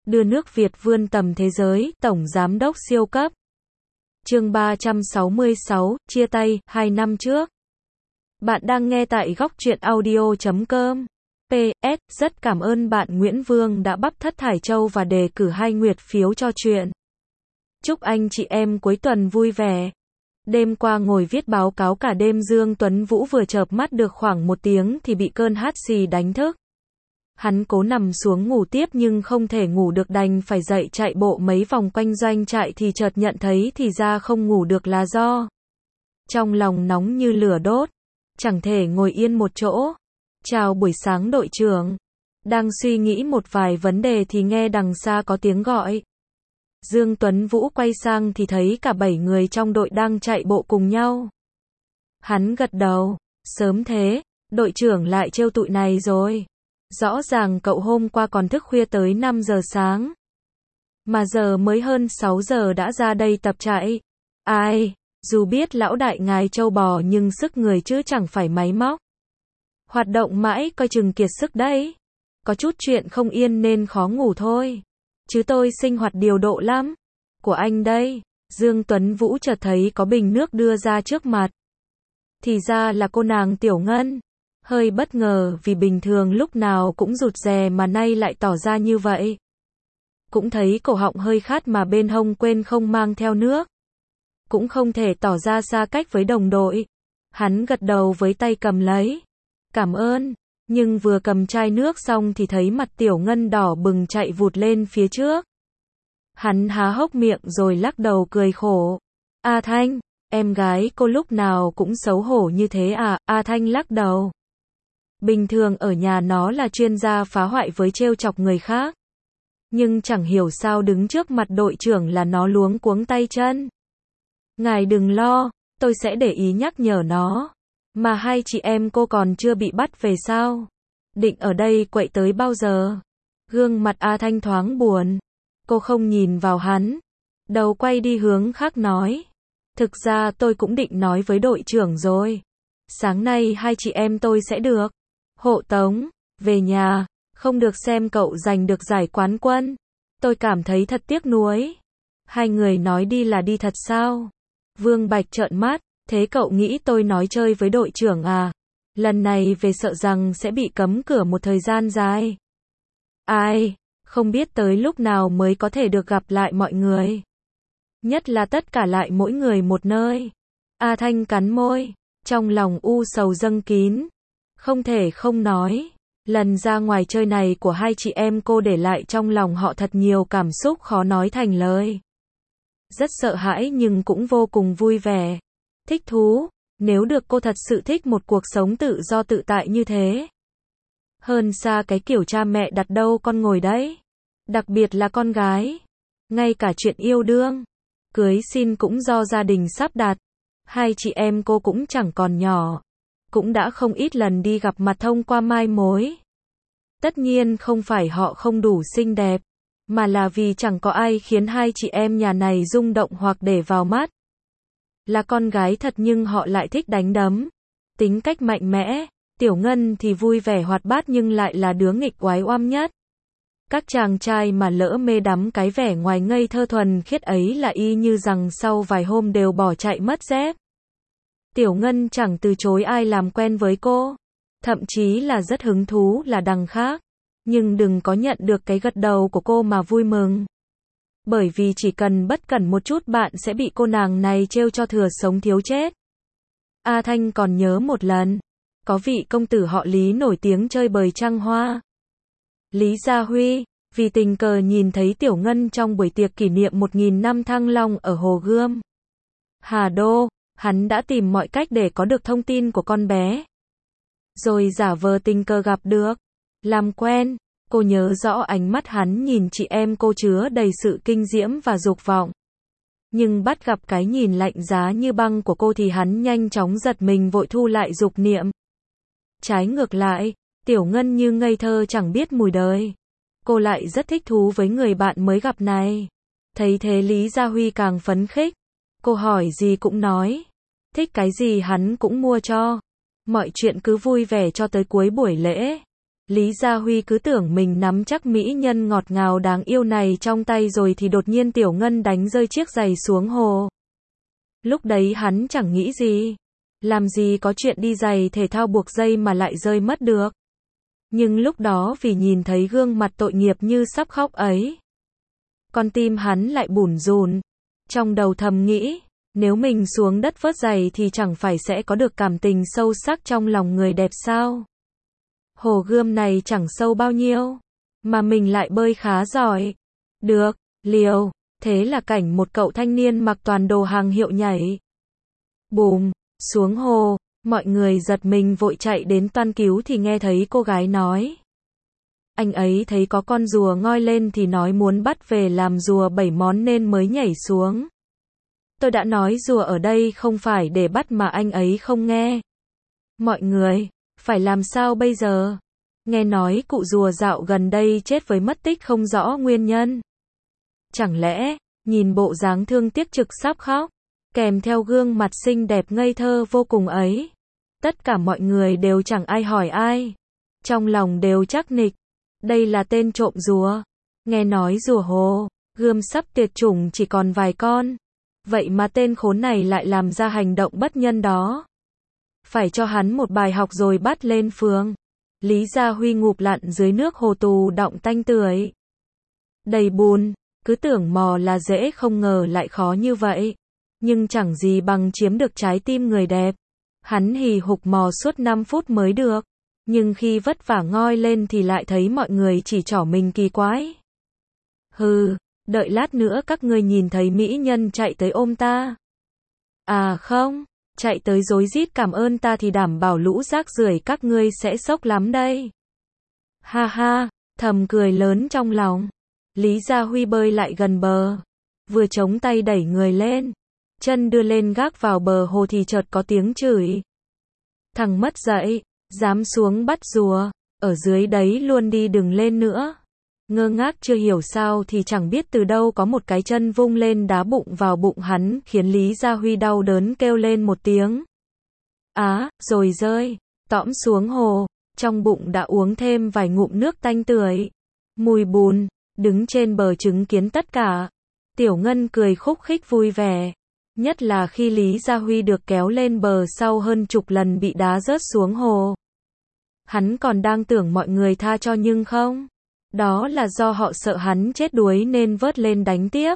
đưa nước Việt vươn tầm thế giới, Tổng Giám đốc siêu cấp. Chương 366, chia tay, 2 năm trước. Bạn đang nghe tại góc truyện audio.com. PS, rất cảm ơn bạn Nguyễn Vương đã bắp thất thải châu và đề cử 2 nguyệt phiếu cho chuyện. Chúc anh chị em cuối tuần vui vẻ. Đêm qua ngồi viết báo cáo cả đêm, Dương Tuấn Vũ vừa chợp mắt được khoảng 1 tiếng thì bị cơn hắt xì đánh thức. Hắn cố nằm xuống ngủ tiếp nhưng không thể ngủ được, đành phải dậy chạy bộ mấy vòng quanh doanh trại thì chợt nhận thấy thì ra không ngủ được là do trong lòng nóng như lửa đốt, chẳng thể ngồi yên một chỗ. Chào buổi sáng đội trưởng. Đang suy nghĩ một vài vấn đề thì nghe đằng xa có tiếng gọi. Dương Tuấn Vũ quay sang thì thấy cả 7 người trong đội đang chạy bộ cùng nhau. Hắn gật đầu, sớm thế, đội trưởng lại trêu tụi này rồi. Rõ ràng cậu hôm qua còn thức khuya tới 5 giờ sáng. Mà giờ mới hơn 6 giờ đã ra đây tập chạy. Ai, dù biết lão đại ngài trâu bò nhưng sức người chứ chẳng phải máy móc. Hoạt động mãi coi chừng kiệt sức đấy. Có chút chuyện không yên nên khó ngủ thôi. Chứ tôi sinh hoạt điều độ lắm. Của anh đây. Dương Tuấn Vũ chợt thấy có bình nước đưa ra trước mặt. Thì ra là cô nàng Tiểu Ngân. Hơi bất ngờ vì bình thường lúc nào cũng rụt rè mà nay lại tỏ ra như vậy. Cũng thấy cổ họng hơi khát mà bên hông quên không mang theo nước. Cũng không thể tỏ ra xa cách với đồng đội. Hắn gật đầu với tay cầm lấy. Cảm ơn. Nhưng vừa cầm chai nước xong thì thấy mặt Tiểu Ngân đỏ bừng chạy vụt lên phía trước. Hắn há hốc miệng rồi lắc đầu cười khổ. A Thanh, em gái cô lúc nào cũng xấu hổ như thế à? A Thanh lắc đầu. Bình thường ở nhà nó là chuyên gia phá hoại với trêu chọc người khác. Nhưng chẳng hiểu sao đứng trước mặt đội trưởng là nó luống cuống tay chân. Ngài đừng lo, tôi sẽ để ý nhắc nhở nó. Mà hai chị em cô còn chưa bị bắt về sao? Định ở đây quậy tới bao giờ? Gương mặt A Thanh thoáng buồn. Cô không nhìn vào hắn. Đầu quay đi hướng khác nói. Thực ra tôi cũng định nói với đội trưởng rồi. Sáng nay hai chị em tôi sẽ được hộ tống về nhà. Không được xem cậu giành được giải quán quân. Tôi cảm thấy thật tiếc nuối. Hai người nói đi là đi thật sao? Vương Bạch trợn mắt. Thế cậu nghĩ tôi nói chơi với đội trưởng à? Lần này về sợ rằng sẽ bị cấm cửa một thời gian dài. Ai, không biết tới lúc nào mới có thể được gặp lại mọi người. Nhất là tất cả lại mỗi người một nơi. A Thanh cắn môi, trong lòng u sầu dâng kín. Không thể không nói, lần ra ngoài chơi này của hai chị em cô để lại trong lòng họ thật nhiều cảm xúc khó nói thành lời. Rất sợ hãi nhưng cũng vô cùng vui vẻ. Thích thú, nếu được cô thật sự thích một cuộc sống tự do tự tại như thế. Hơn xa cái kiểu cha mẹ đặt đâu con ngồi đấy. Đặc biệt là con gái. Ngay cả chuyện yêu đương, cưới xin cũng do gia đình sắp đặt. Hai chị em cô cũng chẳng còn nhỏ. Cũng đã không ít lần đi gặp mặt thông qua mai mối. Tất nhiên không phải họ không đủ xinh đẹp, mà là vì chẳng có ai khiến hai chị em nhà này rung động hoặc để vào mắt. Là con gái thật nhưng họ lại thích đánh đấm. Tính cách mạnh mẽ, Tiểu Ngân thì vui vẻ hoạt bát nhưng lại là đứa nghịch oái oăm nhất. Các chàng trai mà lỡ mê đắm cái vẻ ngoài ngây thơ thuần khiết ấy là y như rằng sau vài hôm đều bỏ chạy mất dép. Tiểu Ngân chẳng từ chối ai làm quen với cô. Thậm chí là rất hứng thú là đằng khác. Nhưng đừng có nhận được cái gật đầu của cô mà vui mừng. Bởi vì chỉ cần bất cẩn một chút bạn sẽ bị cô nàng này trêu cho thừa sống thiếu chết. A Thanh còn nhớ một lần, có vị công tử họ Lý nổi tiếng chơi bời trăng hoa. Lý Gia Huy, vì tình cờ nhìn thấy Tiểu Ngân trong buổi tiệc kỷ niệm 1000 năm Thăng Long ở Hồ Gươm, Hà Đô, hắn đã tìm mọi cách để có được thông tin của con bé. Rồi giả vờ tình cờ gặp được, làm quen. Cô nhớ rõ ánh mắt hắn nhìn chị em cô chứa đầy sự kinh diễm và dục vọng. Nhưng bắt gặp cái nhìn lạnh giá như băng của cô thì hắn nhanh chóng giật mình vội thu lại dục niệm. Trái ngược lại, Tiểu Ngân như ngây thơ chẳng biết mùi đời. Cô lại rất thích thú với người bạn mới gặp này. Thấy thế Lý Gia Huy càng phấn khích. Cô hỏi gì cũng nói. Thích cái gì hắn cũng mua cho. Mọi chuyện cứ vui vẻ cho tới cuối buổi lễ. Lý Gia Huy cứ tưởng mình nắm chắc mỹ nhân ngọt ngào đáng yêu này trong tay rồi thì đột nhiên Tiểu Ngân đánh rơi chiếc giày xuống hồ. Lúc đấy hắn chẳng nghĩ gì. Làm gì có chuyện đi giày thể thao buộc dây mà lại rơi mất được. Nhưng lúc đó vì nhìn thấy gương mặt tội nghiệp như sắp khóc ấy, con tim hắn lại bủn rủn. Trong đầu thầm nghĩ, nếu mình xuống đất vớt giày thì chẳng phải sẽ có được cảm tình sâu sắc trong lòng người đẹp sao? Hồ gươm này chẳng sâu bao nhiêu, mà mình lại bơi khá giỏi. Được, liều. Thế là cảnh một cậu thanh niên mặc toàn đồ hàng hiệu nhảy bùm xuống hồ. Mọi người giật mình vội chạy đến toan cứu thì nghe thấy cô gái nói. Anh ấy thấy có con rùa ngoi lên thì nói muốn bắt về làm rùa 7 món nên mới nhảy xuống. Tôi đã nói rùa ở đây không phải để bắt mà anh ấy không nghe. Mọi người, phải làm sao bây giờ? Nghe nói cụ rùa dạo gần đây chết với mất tích không rõ nguyên nhân. Chẳng lẽ, nhìn bộ dáng thương tiếc trực sắp khóc, kèm theo gương mặt xinh đẹp ngây thơ vô cùng ấy. Tất cả mọi người đều chẳng ai hỏi ai. Trong lòng đều chắc nịch. Đây là tên trộm rùa. Nghe nói rùa hồ, gươm sắp tuyệt chủng chỉ còn vài con. Vậy mà tên khốn này lại làm ra hành động bất nhân đó. Phải cho hắn một bài học rồi bắt lên phường. Lý Gia Huy ngụp lặn dưới nước hồ tù đọng tanh tưởi. Đầy bùn, cứ tưởng mò là dễ không ngờ lại khó như vậy. Nhưng chẳng gì bằng chiếm được trái tim người đẹp. Hắn hì hục mò suốt 5 phút mới được. Nhưng khi vất vả ngoi lên thì lại thấy mọi người chỉ trỏ mình kỳ quái. Hừ, đợi lát nữa các ngươi nhìn thấy mỹ nhân chạy tới ôm ta. À không, chạy tới rối rít cảm ơn ta thì đảm bảo lũ rác rưởi các ngươi sẽ sốc lắm đây. Ha ha, thầm cười lớn trong lòng. Lý Gia Huy bơi lại gần bờ. Vừa chống tay đẩy người lên. Chân đưa lên gác vào bờ hồ thì chợt có tiếng chửi. Thằng mất dạy, dám xuống bắt rùa, ở dưới đấy luôn đi đừng lên nữa. Ngơ ngác chưa hiểu sao thì chẳng biết từ đâu có một cái chân vung lên đá bụng vào bụng hắn khiến Lý Gia Huy đau đớn kêu lên một tiếng. Á, rồi rơi, tõm xuống hồ, trong bụng đã uống thêm vài ngụm nước tanh tưởi. Mùi bùn, đứng trên bờ chứng kiến tất cả. Tiểu Ngân cười khúc khích vui vẻ. Nhất là khi Lý Gia Huy được kéo lên bờ sau hơn chục lần bị đá rớt xuống hồ. Hắn còn đang tưởng mọi người tha cho nhưng không. Đó là do họ sợ hắn chết đuối nên vớt lên đánh tiếp.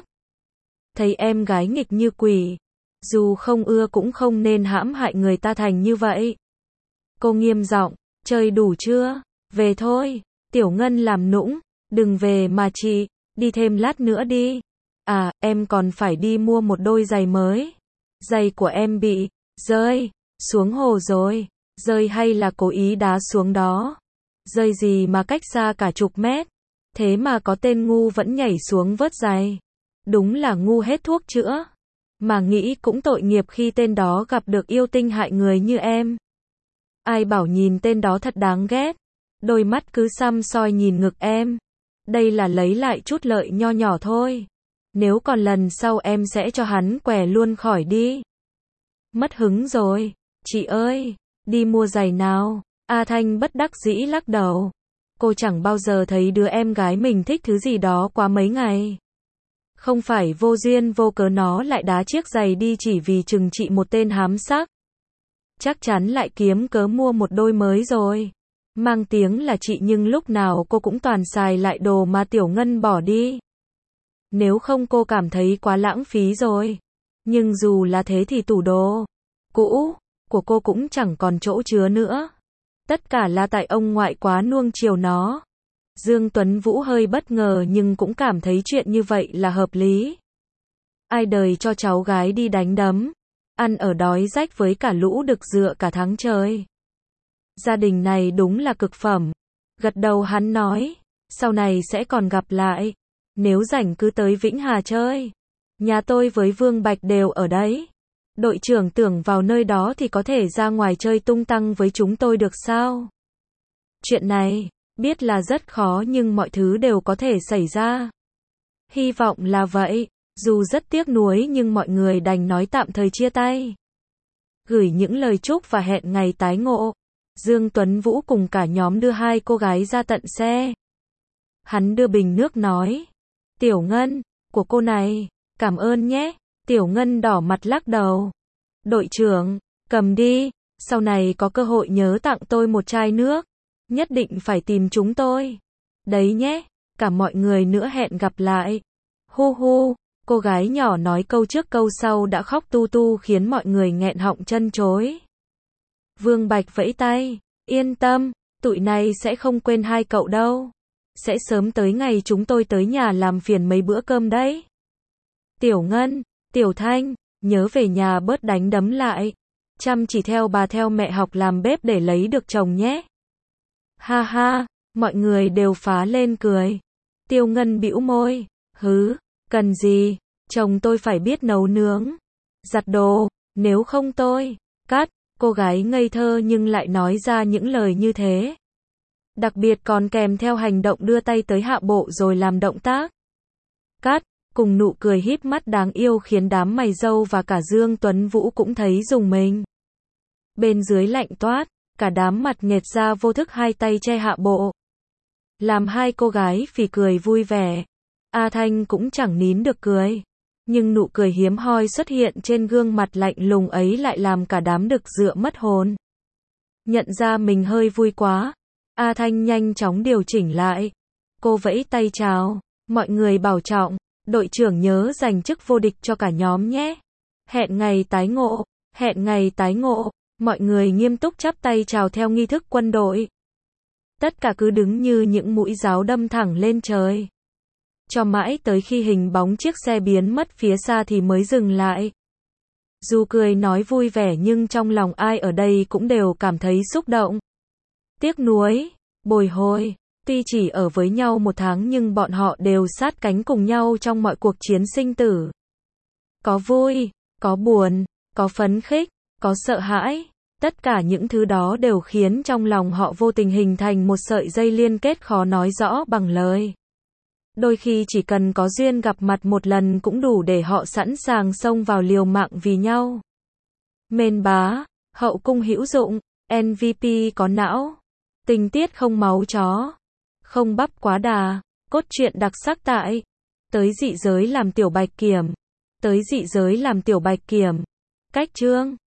Thấy em gái nghịch như quỷ. Dù không ưa cũng không nên hãm hại người ta thành như vậy. Cô nghiêm giọng, chơi đủ chưa? Về thôi. Tiểu Ngân làm nũng, đừng về mà chị, đi thêm lát nữa đi. À, em còn phải đi mua một đôi giày mới. Giày của em bị rơi xuống hồ rồi. Rơi hay là cố ý đá xuống đó? Rơi gì mà cách xa cả chục mét. Thế mà có tên ngu vẫn nhảy xuống vớt giày. Đúng là ngu hết thuốc chữa. Mà nghĩ cũng tội nghiệp khi tên đó gặp được yêu tinh hại người như em. Ai bảo nhìn tên đó thật đáng ghét. Đôi mắt cứ săm soi nhìn ngực em. Đây là lấy lại chút lợi nho nhỏ thôi. Nếu còn lần sau em sẽ cho hắn què luôn khỏi đi. Mất hứng rồi. Chị ơi, đi mua giày nào. A Thanh bất đắc dĩ lắc đầu. Cô chẳng bao giờ thấy đứa em gái mình thích thứ gì đó quá mấy ngày. Không phải vô duyên vô cớ nó lại đá chiếc giày đi chỉ vì chừng trị một tên hám sắc. Chắc chắn lại kiếm cớ mua một đôi mới rồi. Mang tiếng là chị nhưng lúc nào cô cũng toàn xài lại đồ mà Tiểu Ngân bỏ đi. Nếu không cô cảm thấy quá lãng phí rồi. Nhưng dù là thế thì tủ đồ cũ của cô cũng chẳng còn chỗ chứa nữa. Tất cả là tại ông ngoại quá nuông chiều nó. Dương Tuấn Vũ hơi bất ngờ nhưng cũng cảm thấy chuyện như vậy là hợp lý. Ai đời cho cháu gái đi đánh đấm, ăn ở đói rách với cả lũ đực dựa cả tháng trời. Gia đình này đúng là cực phẩm. Gật đầu hắn nói, sau này sẽ còn gặp lại. Nếu rảnh cứ tới Vĩnh Hà chơi. Nhà tôi với Vương Bạch đều ở đấy. Đội trưởng tưởng vào nơi đó thì có thể ra ngoài chơi tung tăng với chúng tôi được sao? Chuyện này, biết là rất khó nhưng mọi thứ đều có thể xảy ra. Hy vọng là vậy, dù rất tiếc nuối nhưng mọi người đành nói tạm thời chia tay. Gửi những lời chúc và hẹn ngày tái ngộ. Dương Tuấn Vũ cùng cả nhóm đưa hai cô gái ra tận xe. Hắn đưa bình nước nói. Tiểu Ngân, của cô này, cảm ơn nhé. Tiểu Ngân đỏ mặt lắc đầu. Đội trưởng, cầm đi, sau này có cơ hội nhớ tặng tôi một chai nước. Nhất định phải tìm chúng tôi. Đấy nhé, cả mọi người nữa hẹn gặp lại. Hu hu, cô gái nhỏ nói câu trước câu sau đã khóc tu tu khiến mọi người nghẹn họng chân chối. Vương Bạch vẫy tay, yên tâm, tụi này sẽ không quên hai cậu đâu. Sẽ sớm tới ngày chúng tôi tới nhà làm phiền mấy bữa cơm đấy. Tiểu Ngân, Tiểu Thanh, nhớ về nhà bớt đánh đấm lại. Chăm chỉ theo bà theo mẹ học làm bếp để lấy được chồng nhé. Ha ha, mọi người đều phá lên cười. Tiêu Ngân bĩu môi, hứ, cần gì, chồng tôi phải biết nấu nướng, giặt đồ, nếu không tôi, cắt, cô gái ngây thơ nhưng lại nói ra những lời như thế. Đặc biệt còn kèm theo hành động đưa tay tới hạ bộ rồi làm động tác. Cắt, cùng nụ cười híp mắt đáng yêu khiến đám mày râu và cả Dương Tuấn Vũ cũng thấy rùng mình. Bên dưới lạnh toát, cả đám mặt nghệt ra vô thức hai tay che hạ bộ. Làm hai cô gái phì cười vui vẻ. A Thanh cũng chẳng nín được cười. Nhưng nụ cười hiếm hoi xuất hiện trên gương mặt lạnh lùng ấy lại làm cả đám đực dựa mất hồn. Nhận ra mình hơi vui quá. A Thanh nhanh chóng điều chỉnh lại. Cô vẫy tay chào. Mọi người bảo trọng. Đội trưởng nhớ giành chức vô địch cho cả nhóm nhé. Hẹn ngày tái ngộ. Hẹn ngày tái ngộ. Mọi người nghiêm túc chắp tay chào theo nghi thức quân đội. Tất cả cứ đứng như những mũi giáo đâm thẳng lên trời. Cho mãi tới khi hình bóng chiếc xe biến mất phía xa thì mới dừng lại. Dù cười nói vui vẻ nhưng trong lòng ai ở đây cũng đều cảm thấy xúc động. Tiếc nuối, bồi hồi, tuy chỉ ở với nhau một tháng nhưng bọn họ đều sát cánh cùng nhau trong mọi cuộc chiến sinh tử. Có vui, có buồn, có phấn khích, có sợ hãi. Tất cả những thứ đó đều khiến trong lòng họ vô tình hình thành một sợi dây liên kết khó nói rõ bằng lời. Đôi khi chỉ cần có duyên gặp mặt một lần cũng đủ để họ sẵn sàng xông vào liều mạng vì nhau. Mên bá, hậu cung hữu dụng, MVP có não, tình tiết không máu chó, không bắp quá đà, cốt truyện đặc sắc tại Tới Dị Giới làm Tiểu Bạch Kiểm. Tới Dị Giới làm Tiểu Bạch Kiểm. Cách chương